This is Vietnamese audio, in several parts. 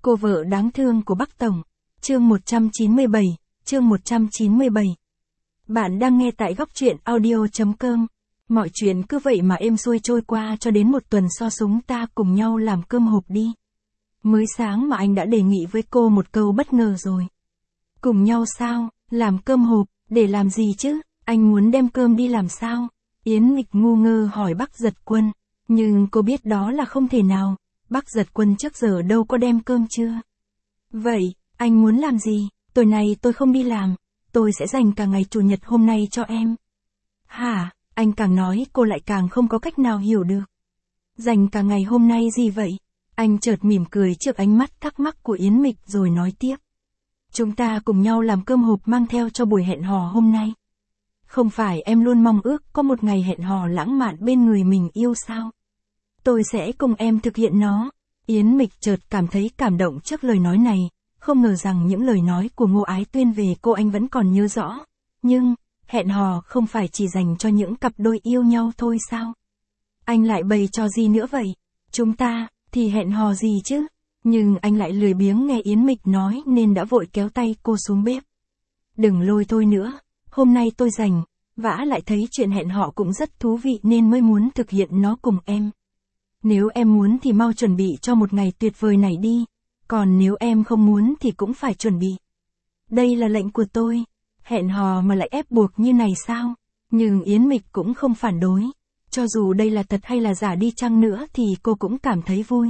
Cô vợ đáng thương của Bắc Tổng. Chương 197, chương 197. Bạn đang nghe tại góc truyện audio.com. Mọi chuyện cứ vậy mà êm xuôi trôi qua cho đến một tuần sau chúng ta cùng nhau làm cơm hộp đi. Mới sáng mà anh đã đề nghị với cô một câu bất ngờ rồi. Cùng nhau sao, làm cơm hộp, để làm gì chứ, anh muốn đem cơm đi làm sao? Yến Nghịch ngu ngơ hỏi Bắc Giật Quân, nhưng cô biết đó là không thể nào, Bắc Giật Quân trước giờ đâu có đem cơm chưa. Vậy, anh muốn làm gì? Tối nay tôi không đi làm, tôi sẽ dành cả ngày chủ nhật hôm nay cho em. Hả, anh càng nói cô lại càng không có cách nào hiểu được. Dành cả ngày hôm nay gì vậy? Anh chợt mỉm cười trước ánh mắt thắc mắc của Yến Mịch rồi nói tiếp. Chúng ta cùng nhau làm cơm hộp mang theo cho buổi hẹn hò hôm nay. Không phải em luôn mong ước có một ngày hẹn hò lãng mạn bên người mình yêu sao? Tôi sẽ cùng em thực hiện nó. Yến Mịch chợt cảm thấy cảm động trước lời nói này, không ngờ rằng những lời nói của Ngô Ái Tuyên về cô anh vẫn còn nhớ rõ. Nhưng, hẹn hò không phải chỉ dành cho những cặp đôi yêu nhau thôi sao? Anh lại bày trò gì nữa vậy? Chúng ta, thì hẹn hò gì chứ? Nhưng anh lại lười biếng nghe Yến Mịch nói nên đã vội kéo tay cô xuống bếp. Đừng lôi tôi nữa, hôm nay tôi rảnh, vả lại thấy chuyện hẹn hò cũng rất thú vị nên mới muốn thực hiện nó cùng em. Nếu em muốn thì mau chuẩn bị cho một ngày tuyệt vời này đi, còn nếu em không muốn thì cũng phải chuẩn bị. Đây là lệnh của tôi, hẹn hò mà lại ép buộc như này sao? Nhưng Yến Mịch cũng không phản đối, cho dù đây là thật hay là giả đi chăng nữa thì cô cũng cảm thấy vui.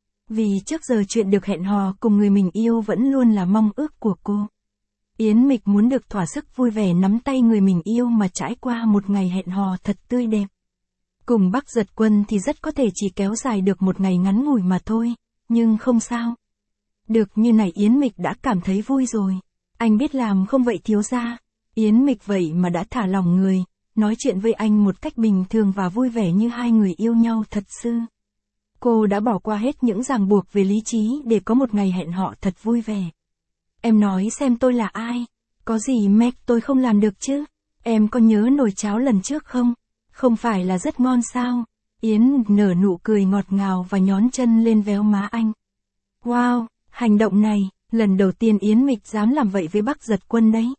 Vì trước giờ chuyện được hẹn hò cùng người mình yêu vẫn luôn là mong ước của cô. Yến Mịch muốn được thỏa sức vui vẻ nắm tay người mình yêu mà trải qua một ngày hẹn hò thật tươi đẹp. Cùng Bắc Giật Quân thì rất có thể chỉ kéo dài được một ngày ngắn ngủi mà thôi, nhưng không sao. Được như này Yến Mịch đã cảm thấy vui rồi. Anh biết làm không vậy thiếu gia? Yến Mịch vậy mà đã thả lòng người, nói chuyện với anh một cách bình thường và vui vẻ như hai người yêu nhau thật sự. Cô đã bỏ qua hết những ràng buộc về lý trí để có một ngày hẹn hò thật vui vẻ. Em nói xem tôi là ai? Có gì mẹ tôi không làm được chứ? Em có nhớ nồi cháo lần trước không? Không phải là rất ngon sao? Yến nở nụ cười ngọt ngào và nhón chân lên véo má anh. Wow, hành động này, lần đầu tiên Yến Mịch dám làm vậy với Bắc Giật Quân đấy.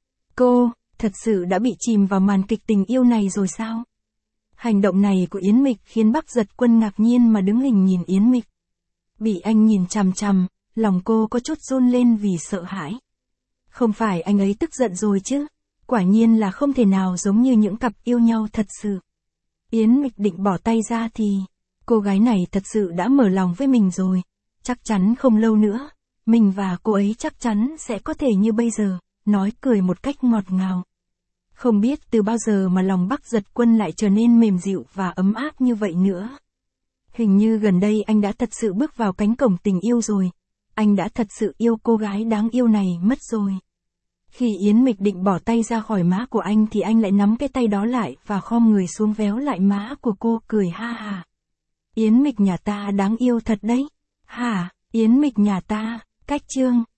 Cô, thật sự đã bị chìm vào màn kịch tình yêu này rồi sao? Hành động này của Yến Mịch khiến Bắc Giật Quân ngạc nhiên mà đứng hình nhìn Yến Mịch. Bị anh nhìn chằm chằm, lòng cô có chút run lên vì sợ hãi. Không phải anh ấy tức giận rồi chứ? Quả nhiên là không thể nào giống như những cặp yêu nhau thật sự. Yến Mịch định bỏ tay ra thì, cô gái này thật sự đã mở lòng với mình rồi. Chắc chắn không lâu nữa, mình và cô ấy chắc chắn sẽ có thể như bây giờ, nói cười một cách ngọt ngào. Không biết từ bao giờ mà lòng Bắc Giật Quân lại trở nên mềm dịu và ấm áp như vậy nữa. Hình như gần đây anh đã thật sự bước vào cánh cổng tình yêu rồi. Anh đã thật sự yêu cô gái đáng yêu này mất rồi. Khi Yến Mịch định bỏ tay ra khỏi má của anh thì anh lại nắm cái tay đó lại và khom người xuống véo lại má của cô cười ha ha. Yến Mịch nhà ta đáng yêu thật đấy. Hả, Yến Mịch nhà ta, cách chương.